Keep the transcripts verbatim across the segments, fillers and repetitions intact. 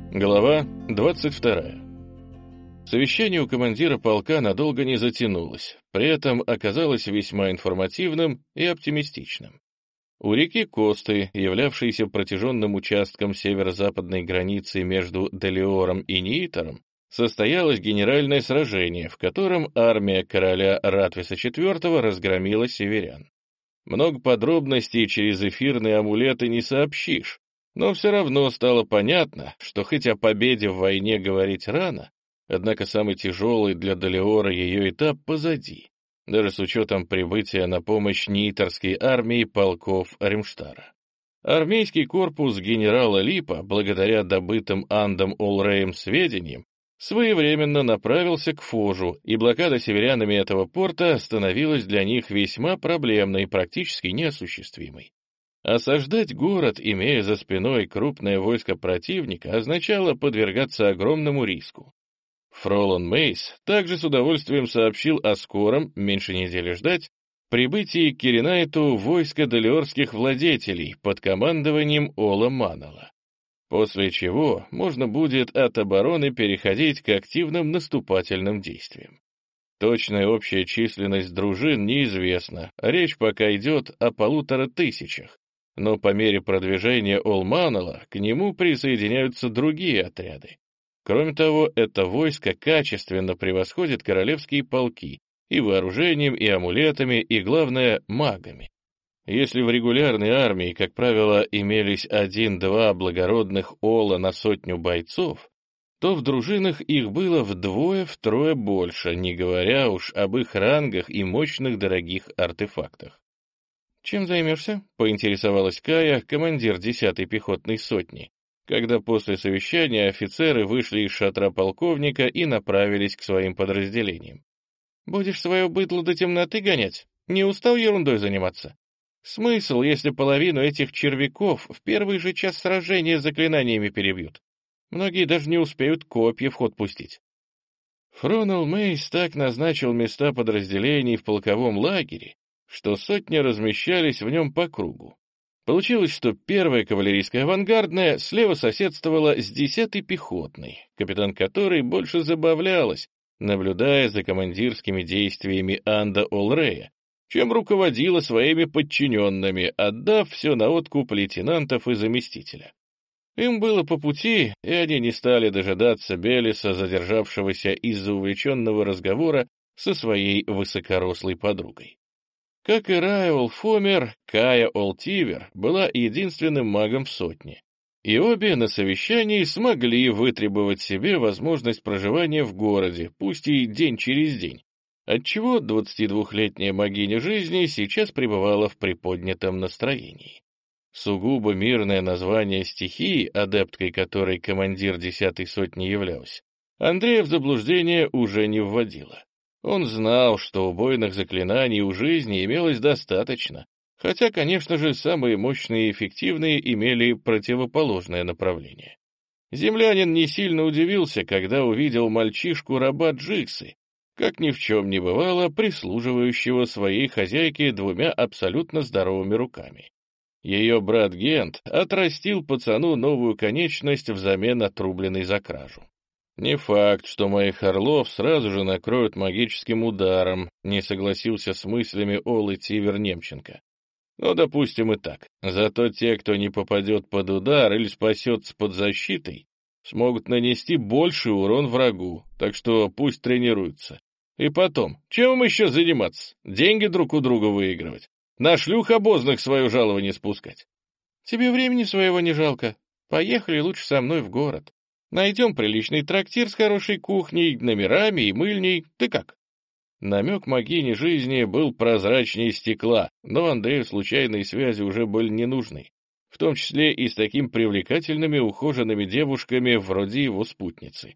Глава двадцать вторая. Совещание у командира полка надолго не затянулось, при этом оказалось весьма информативным и оптимистичным. У реки Косты, являвшейся протяженным участком северо-западной границы между Делиором и Ниитором, состоялось генеральное сражение, в котором армия короля Ратвиса четвёртого разгромила северян. Много подробностей через эфирные амулеты не сообщишь, но все равно стало понятно, что хоть о победе в войне говорить рано, однако самый тяжелый для Делиора ее этап позади, даже с учетом прибытия на помощь Нииторской армии полков Римштара. Армейский корпус генерала Липа, благодаря добытым Андом Олреем сведениям, своевременно направился к Фожу, и блокада северянами этого порта становилась для них весьма проблемной и практически неосуществимой. Осаждать город, имея за спиной крупное войско противника, означало подвергаться огромному риску. Фролан Мейс также с удовольствием сообщил о скором, меньше недели ждать, прибытии к Киринайту войска делиорских владетелей под командованием Ола Маннелла, после чего можно будет от обороны переходить к активным наступательным действиям. Точная общая численность дружин неизвестна, речь пока идет о полутора тысячах, но по мере продвижения Ол Маннелла к нему присоединяются другие отряды. Кроме того, это войско качественно превосходит королевские полки и вооружением, и амулетами, и, главное, магами. Если в регулярной армии, как правило, имелись один-два благородных Ола на сотню бойцов, то в дружинах их было вдвое-втрое больше, не говоря уж об их рангах и мощных дорогих артефактах. «Чем займешься?» — поинтересовалась Кая, командир десятой пехотной сотни, когда после совещания офицеры вышли из шатра полковника и направились к своим подразделениям. «Будешь свое быдло до темноты гонять? Не устал ерундой заниматься? Смысл, если половину этих червяков в первый же час сражения заклинаниями перебьют? Многие даже не успеют копья в ход пустить». Фронал Мейс так назначил места подразделений в полковом лагере, что сотни размещались в нем по кругу. Получилось, что первая кавалерийская авангардная слева соседствовала с десятой пехотной, капитан которой больше забавлялась, наблюдая за командирскими действиями Анда Олрея, чем руководила своими подчиненными, отдав все на откуп лейтенантов и заместителя. Им было по пути, и они не стали дожидаться Белиса, задержавшегося из-за увлеченного разговора со своей высокорослой подругой. Как и Райол Фомер, Кая Олтивер была единственным магом в сотне, и обе на совещании смогли вытребовать себе возможность проживания в городе, пусть и день через день, отчего двадцатидвухлетняя магиня жизни сейчас пребывала в приподнятом настроении. Сугубо мирное название стихии, адепткой которой командир десятой сотни являлся, Андрея в заблуждение уже не вводило. Он знал, что убойных заклинаний у жизни имелось достаточно, хотя, конечно же, самые мощные и эффективные имели противоположное направление. Землянин не сильно удивился, когда увидел мальчишку-раба Джиксы, как ни в чем не бывало, прислуживающего своей хозяйке двумя абсолютно здоровыми руками. Ее брат Гент отрастил пацану новую конечность взамен отрубленной за кражу. «Не факт, что моих орлов сразу же накроют магическим ударом», не согласился с мыслями Олы Тивер Немченко. «Ну, допустим, и так. Зато те, кто не попадет под удар или спасется под защитой, смогут нанести больший урон врагу, так что пусть тренируются. И потом, чем им еще заниматься? Деньги друг у друга выигрывать? На шлюх обозных свое жалование спускать?» «Тебе времени своего не жалко. Поехали лучше со мной в город. Найдем приличный трактир с хорошей кухней, номерами и мыльней. Ты как?» Намек могини жизни был прозрачнее стекла, но Андрею случайные связи уже были не нужны, в том числе и с такими привлекательными ухоженными девушками вроде его спутницы.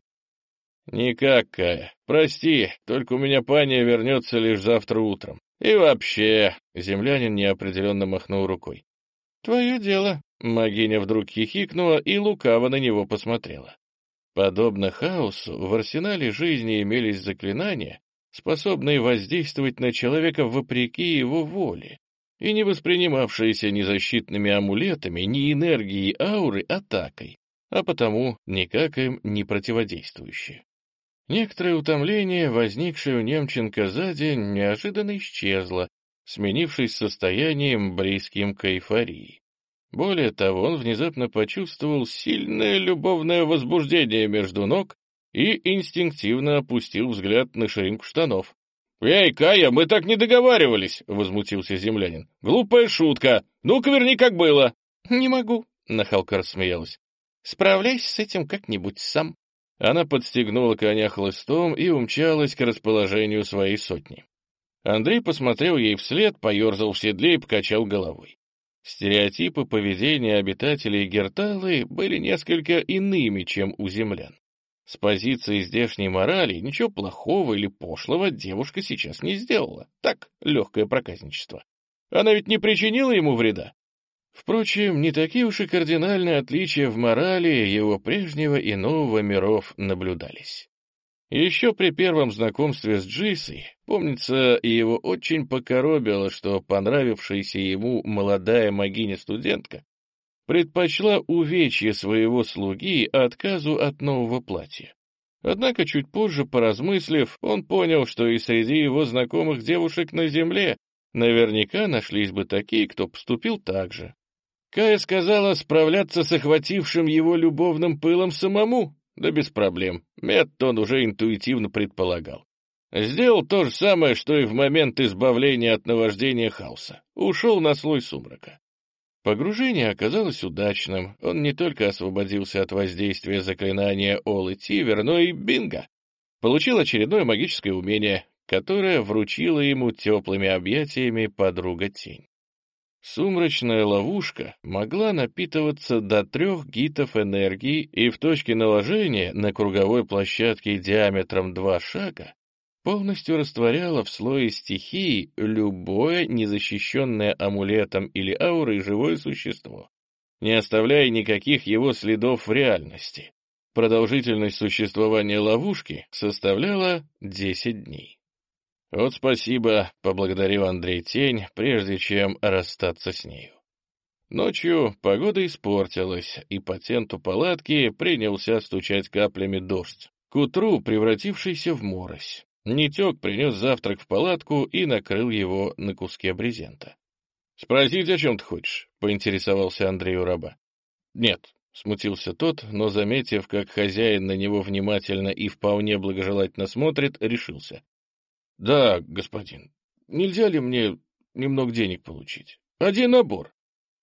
«Никак, Кая. Прости, только у меня паня вернется лишь завтра утром. И вообще...» — землянин неопределенно махнул рукой. «Твое дело». Могиня вдруг хихикнула и лукаво на него посмотрела. Подобно хаосу, в арсенале жизни имелись заклинания, способные воздействовать на человека вопреки его воле, и не воспринимавшиеся ни защитными амулетами, ни энергией ауры атакой, а потому никак им не противодействующие. Некоторое утомление, возникшее у Немченко за день, неожиданно исчезло, сменившись состоянием, близким к эйфории. Более того, он внезапно почувствовал сильное любовное возбуждение между ног и инстинктивно опустил взгляд на ширинку штанов. «Эй, Кая, мы так не договаривались!» — возмутился землянин. «Глупая шутка! Ну-ка верни, как было!» «Не могу!» — нахалка рассмеялась. «Справляйся с этим как-нибудь сам». Она подстегнула коня хлыстом и умчалась к расположению своей сотни. Андрей посмотрел ей вслед, поерзал в седле и покачал головой. Стереотипы поведения обитателей Герталы были несколько иными, чем у землян. С позиции здешней морали ничего плохого или пошлого девушка сейчас не сделала. Так, легкое проказничество. Она ведь не причинила ему вреда. Впрочем, не такие уж и кардинальные отличия в морали его прежнего и нового миров наблюдались. Еще при первом знакомстве с Джисой, помнится, его очень покоробило, что понравившаяся ему молодая могиня-студентка предпочла увечье своего слуги отказу от нового платья. Однако чуть позже, поразмыслив, он понял, что и среди его знакомых девушек на земле наверняка нашлись бы такие, кто поступил так же. Кая сказала справляться с охватившим его любовным пылом самому, да без проблем. Это он уже интуитивно предполагал. Сделал то же самое, что и в момент избавления от наваждения хаоса. Ушел на слой сумрака. Погружение оказалось удачным. Он не только освободился от воздействия заклинания Олы Тивер, но и бинго! Получил очередное магическое умение, которое вручило ему теплыми объятиями подруга Тень. Сумрачная ловушка могла напитываться до трех гитов энергии и в точке наложения на круговой площадке диаметром два шага полностью растворяла в слое стихии любое незащищенное амулетом или аурой живое существо, не оставляя никаких его следов в реальности. Продолжительность существования ловушки составляла десять дней. «Вот спасибо», — поблагодарил Андрей Тень, прежде чем расстаться с нею. Ночью погода испортилась, и по тенту палатки принялся стучать каплями дождь, к утру превратившийся в морось. Нитек принес завтрак в палатку и накрыл его на куске брезента. «Спросить, о чем ты хочешь?» — поинтересовался Андрей у раба. «Нет», — смутился тот, но, заметив, как хозяин на него внимательно и вполне благожелательно смотрит, решился. «Да, господин, нельзя ли мне немного денег получить? Один набор».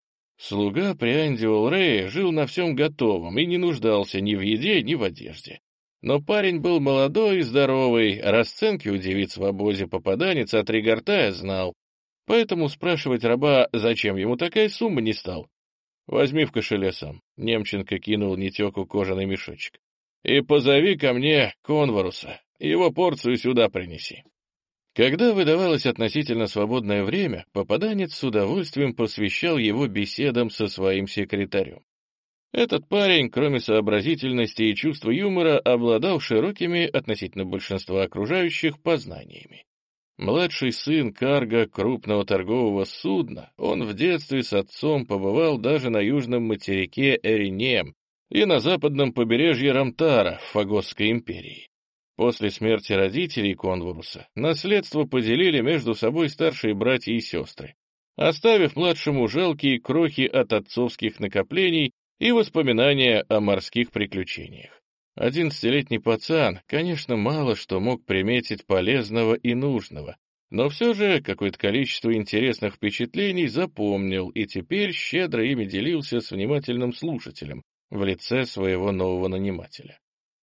Слуга при Анди Олрее жил на всем готовом и не нуждался ни в еде, ни в одежде. Но парень был молодой и здоровый, расценки у девиц в обозе попаданец от Ригартая знал, поэтому спрашивать раба, зачем ему такая сумма, не стал. «Возьми в кошеле сам», — Немченко кинул Нитеку кожаный мешочек. «И позови ко мне Конваруса, его порцию сюда принеси». Когда выдавалось относительно свободное время, попаданец с удовольствием посвящал его беседам со своим секретарем. Этот парень, кроме сообразительности и чувства юмора, обладал широкими относительно большинства окружающих познаниями. Младший сын карга крупного торгового судна, он в детстве с отцом побывал даже на южном материке Эринем и на западном побережье Рамтара в Фагосской империи. После смерти родителей Конваруса наследство поделили между собой старшие братья и сестры, оставив младшему жалкие крохи от отцовских накоплений и воспоминания о морских приключениях. Одиннадцатилетний пацан, конечно, мало что мог приметить полезного и нужного, но все же какое-то количество интересных впечатлений запомнил и теперь щедро ими делился с внимательным слушателем в лице своего нового нанимателя.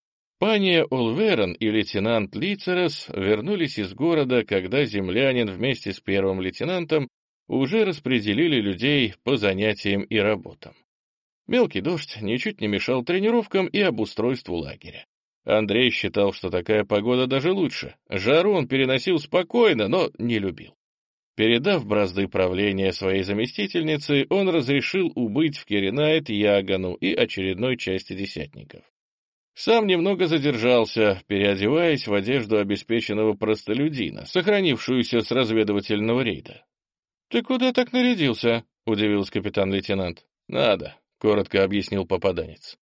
Пания Олверон и лейтенант Лицерос вернулись из города, когда землянин вместе с первым лейтенантом уже распределили людей по занятиям и работам. Мелкий дождь ничуть не мешал тренировкам и обустройству лагеря. Андрей считал, что такая погода даже лучше. Жару он переносил спокойно, но не любил. Передав бразды правления своей заместительнице, он разрешил убыть в Киренайт Ягану и очередной части десятников. Сам немного задержался, переодеваясь в одежду обеспеченного простолюдина, сохранившуюся с разведывательного рейда. — Ты куда так нарядился? — удивился капитан-лейтенант. — Надо, — коротко объяснил попаданец.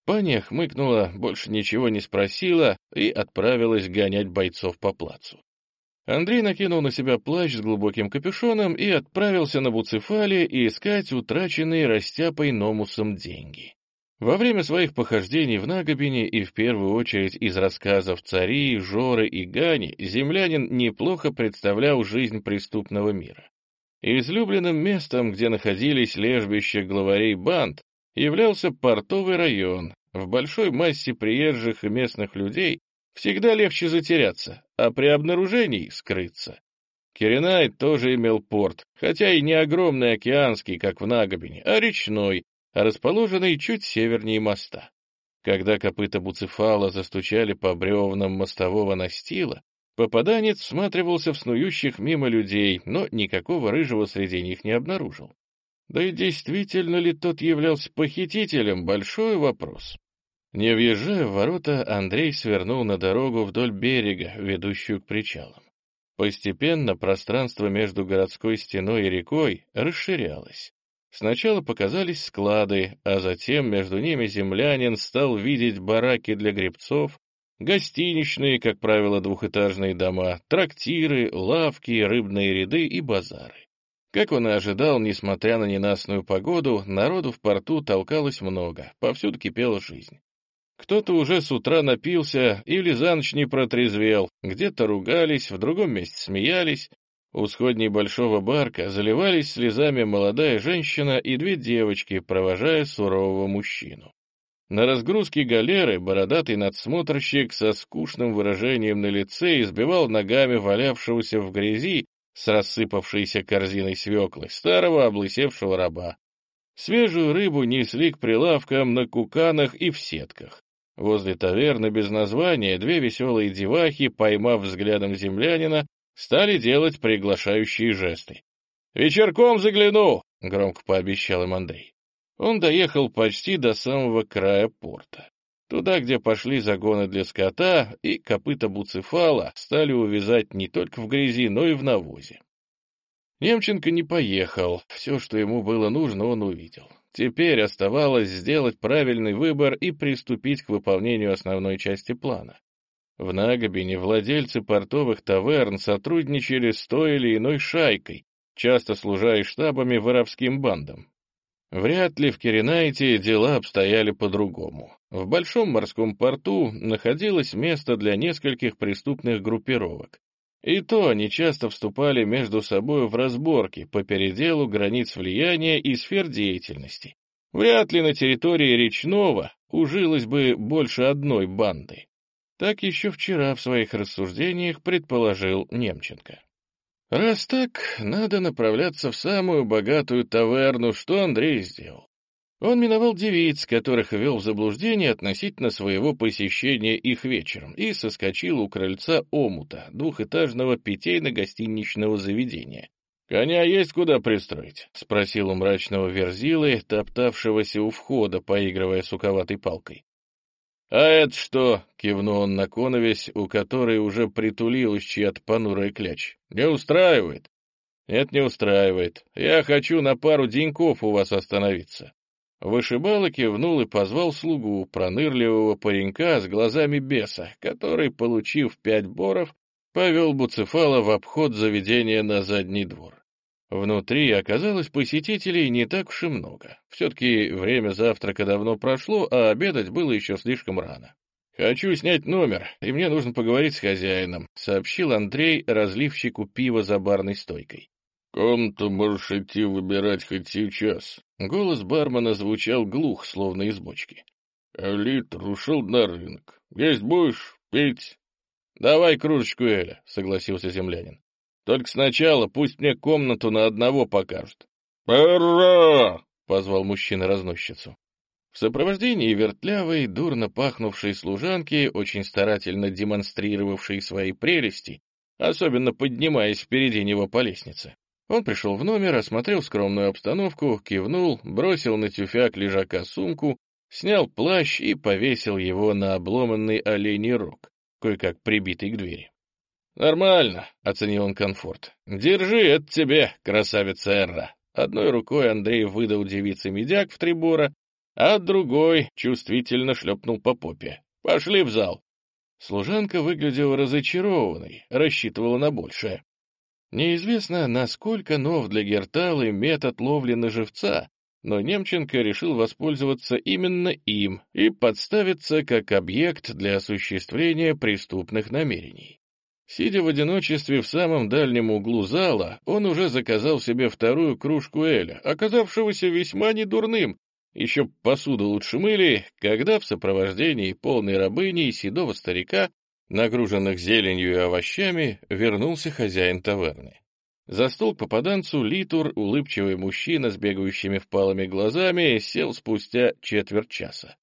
Паня хмыкнула, больше ничего не спросила и отправилась гонять бойцов по плацу. Андрей накинул на себя плащ с глубоким капюшоном и отправился на Буцефале искать утраченные Растяпой Номусом деньги. Во время своих похождений в Нагобине и в первую очередь из рассказов Цари, Жоры и Гани землянин неплохо представлял жизнь преступного мира. Излюбленным местом, где находились лежбища главарей банд, являлся портовый район. В большой массе приезжих и местных людей всегда легче затеряться, а при обнаружении скрыться. Киренай тоже имел порт, хотя и не огромный океанский, как в Нагобине, а речной, расположенный чуть севернее моста. Когда копыта Буцефала застучали по бревнам мостового настила, попаданец всматривался в снующих мимо людей, но никакого рыжего среди них не обнаружил. Да и действительно ли тот являлся похитителем — большой вопрос. Не въезжая в ворота, Андрей свернул на дорогу вдоль берега, ведущую к причалам. Постепенно пространство между городской стеной и рекой расширялось. Сначала показались склады, а затем между ними землянин стал видеть бараки для гребцов, гостиничные, как правило, двухэтажные дома, трактиры, лавки, рыбные ряды и базары. Как он и ожидал, несмотря на ненастную погоду, народу в порту толкалось много, повсюду кипела жизнь. Кто-то уже с утра напился или за ночь не протрезвел, где-то ругались, в другом месте смеялись. У сходней большого барка заливались слезами молодая женщина и две девочки, провожая сурового мужчину. На разгрузке галеры бородатый надсмотрщик со скучным выражением на лице избивал ногами валявшегося в грязи с рассыпавшейся корзиной свеклы старого облысевшего раба. Свежую рыбу несли к прилавкам на куканах и в сетках. Возле таверны без названия две веселые девахи, поймав взглядом землянина, стали делать приглашающие жесты. «Вечерком загляну!» — громко пообещал им Андрей. Он доехал почти до самого края порта. Туда, где пошли загоны для скота, и копыта Буцефала стали увязать не только в грязи, но и в навозе. Немченко не поехал, все, что ему было нужно, он увидел. Теперь оставалось сделать правильный выбор и приступить к выполнению основной части плана. В Нагобине владельцы портовых таверн сотрудничали с той или иной шайкой, часто служа и штабами воровским бандам. Вряд ли в Киренайте дела обстояли по-другому. В большом морском порту находилось место для нескольких преступных группировок. И то они часто вступали между собой в разборки по переделу границ влияния и сфер деятельности. Вряд ли на территории Речного ужилось бы больше одной банды. Так еще вчера в своих рассуждениях предположил Немченко. Раз так, надо направляться в самую богатую таверну, что Андрей сделал. Он миновал девиц, которых ввел в заблуждение относительно своего посещения их вечером, и соскочил у крыльца омута, двухэтажного питейно-гостиничного заведения. «Коня есть куда пристроить?» — спросил у мрачного верзилы, топтавшегося у входа, поигрывая суковатой палкой. «А это что?» — кивнул он на коновесь, у которой уже притулилась чья-то понурая кляч. «Не устраивает?» «Нет, не устраивает. Я хочу на пару деньков у вас остановиться». Вышибала кивнул и позвал слугу, пронырливого паренька с глазами беса, который, получив пять боров, повел Буцефала в обход заведения на задний двор. Внутри оказалось посетителей не так уж и много. Все-таки время завтрака давно прошло, а обедать было еще слишком рано. «Хочу снять номер, и мне нужно поговорить с хозяином», — сообщил Андрей разливщику пива за барной стойкой. «Комнату можешь идти выбирать хоть сейчас». Голос бармена звучал глух, словно из бочки. «А литр ушел на рынок. Есть будешь? Пить?» «Давай кружечку эля», — согласился землянин. «Только сначала пусть мне комнату на одного покажут». «Пора!» — позвал мужчина разносчицу. В сопровождении вертлявой, дурно пахнувшей служанки, очень старательно демонстрировавшей свои прелести, особенно поднимаясь впереди него по лестнице, он пришел в номер, осмотрел скромную обстановку, кивнул, бросил на тюфяк лежака сумку, снял плащ и повесил его на обломанный оленей рог, кое-как прибитый к двери. «Нормально», — оценил он комфорт. «Держи, это тебе, красавица Эрра». Одной рукой Андрей выдал девице медяк в три бора, а другой чувствительно шлепнул по попе. «Пошли в зал». Служанка выглядела разочарованной, рассчитывала на большее. Неизвестно, насколько нов для Герталы метод ловли на живца, но Немченко решил воспользоваться именно им и подставиться как объект для осуществления преступных намерений. Сидя в одиночестве в самом дальнем углу зала, он уже заказал себе вторую кружку эля, оказавшегося весьма недурным. Еще посуду лучше мыли, когда в сопровождении полной рабыни и седого старика, нагруженных зеленью и овощами, вернулся хозяин таверны. За стол к попаданцу Литур, улыбчивый мужчина с бегающими впалыми глазами, сел спустя четверть часа.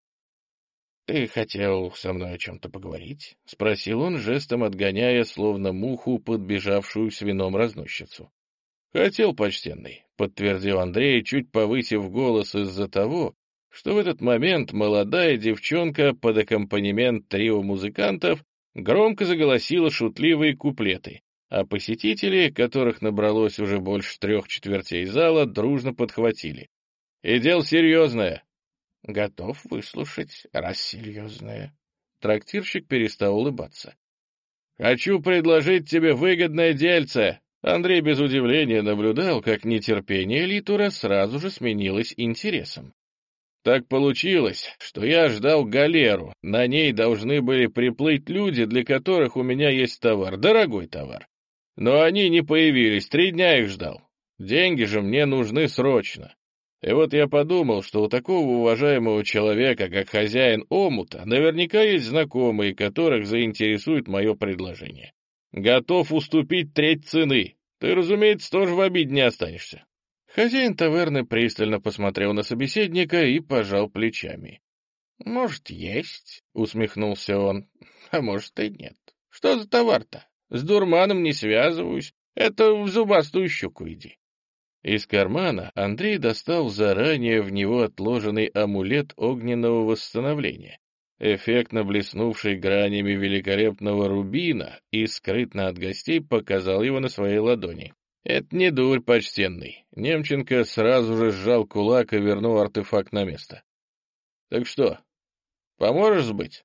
«Ты хотел со мной о чем-то поговорить?» — спросил он, жестом отгоняя, словно муху, подбежавшую с вином разносчицу. «Хотел, почтенный», — подтвердил Андрей, чуть повысив голос из-за того, что в этот момент молодая девчонка под аккомпанемент трио музыкантов громко заголосила шутливые куплеты, а посетители, которых набралось уже больше трех четвертей зала, дружно подхватили. «И дело серьезное». «Готов выслушать, раз серьезное». Трактирщик перестал улыбаться. «Хочу предложить тебе выгодное дельце». Андрей без удивления наблюдал, как нетерпение Литура сразу же сменилось интересом. «Так получилось, что я ждал галеру, на ней должны были приплыть люди, для которых у меня есть товар, дорогой товар. Но они не появились, три дня их ждал. Деньги же мне нужны срочно. И вот я подумал, что у такого уважаемого человека, как хозяин омута, наверняка есть знакомые, которых заинтересует мое предложение. Готов уступить треть цены. Ты, разумеется, тоже в обиде не останешься». Хозяин таверны пристально посмотрел на собеседника и пожал плечами. «Может, есть», — усмехнулся он, — «а может и нет. Что за товар-то? С дурманом не связываюсь. Это в зубастую щуку иди». Из кармана Андрей достал заранее в него отложенный амулет огненного восстановления, эффектно блеснувший гранями великолепного рубина, и скрытно от гостей показал его на своей ладони. «Это не дурь, почтенный». Немченко сразу же сжал кулак и вернул артефакт на место. «Так что, поможешь сбыть?»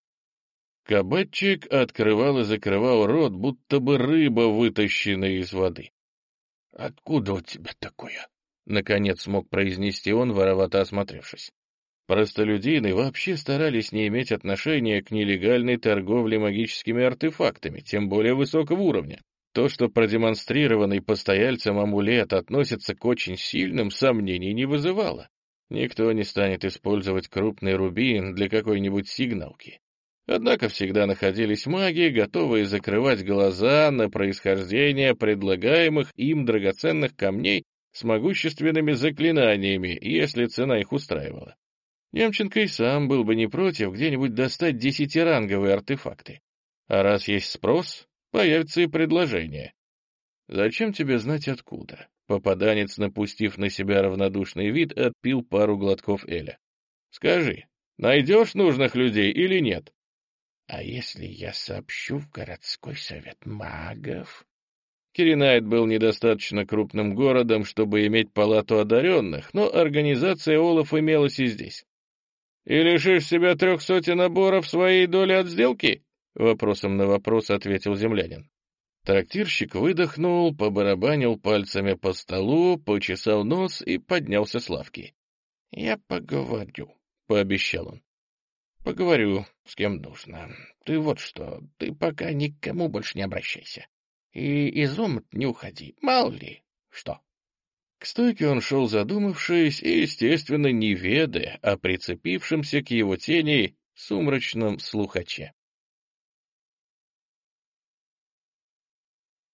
Кабачик открывал и закрывал рот, будто бы рыба, вытащенная из воды. «Откуда у тебя такое?» — наконец смог произнести он, воровато осмотревшись. Простолюдины вообще старались не иметь отношения к нелегальной торговле магическими артефактами, тем более высокого уровня. То, что продемонстрированный постояльцем амулет относится к очень сильным, сомнений не вызывало. Никто не станет использовать крупный рубин для какой-нибудь сигналки. Однако всегда находились маги, готовые закрывать глаза на происхождение предлагаемых им драгоценных камней с могущественными заклинаниями, если цена их устраивала. Немченко и сам был бы не против где-нибудь достать десятиранговые артефакты. А раз есть спрос, появится и предложение. «Зачем тебе знать откуда?» Попаданец, напустив на себя равнодушный вид, отпил пару глотков эля. «Скажи, найдешь нужных людей или нет?» «А если я сообщу в городской совет магов?» Киренайт был недостаточно крупным городом, чтобы иметь палату одаренных, но организация олов имелась и здесь. «И лишишь себя трех сотен наборов своей доли от сделки?» Вопросом на вопрос ответил землянин. Трактирщик выдохнул, побарабанил пальцами по столу, почесал нос и поднялся с лавки. «Я поговорю», — пообещал он. «Поговорю, с кем нужно. Ты вот что, ты пока никому больше не обращайся. И из омут не уходи, мало ли что». К стойке он шел задумавшись и, естественно, не ведая о прицепившемся к его тени сумрачном слухаче.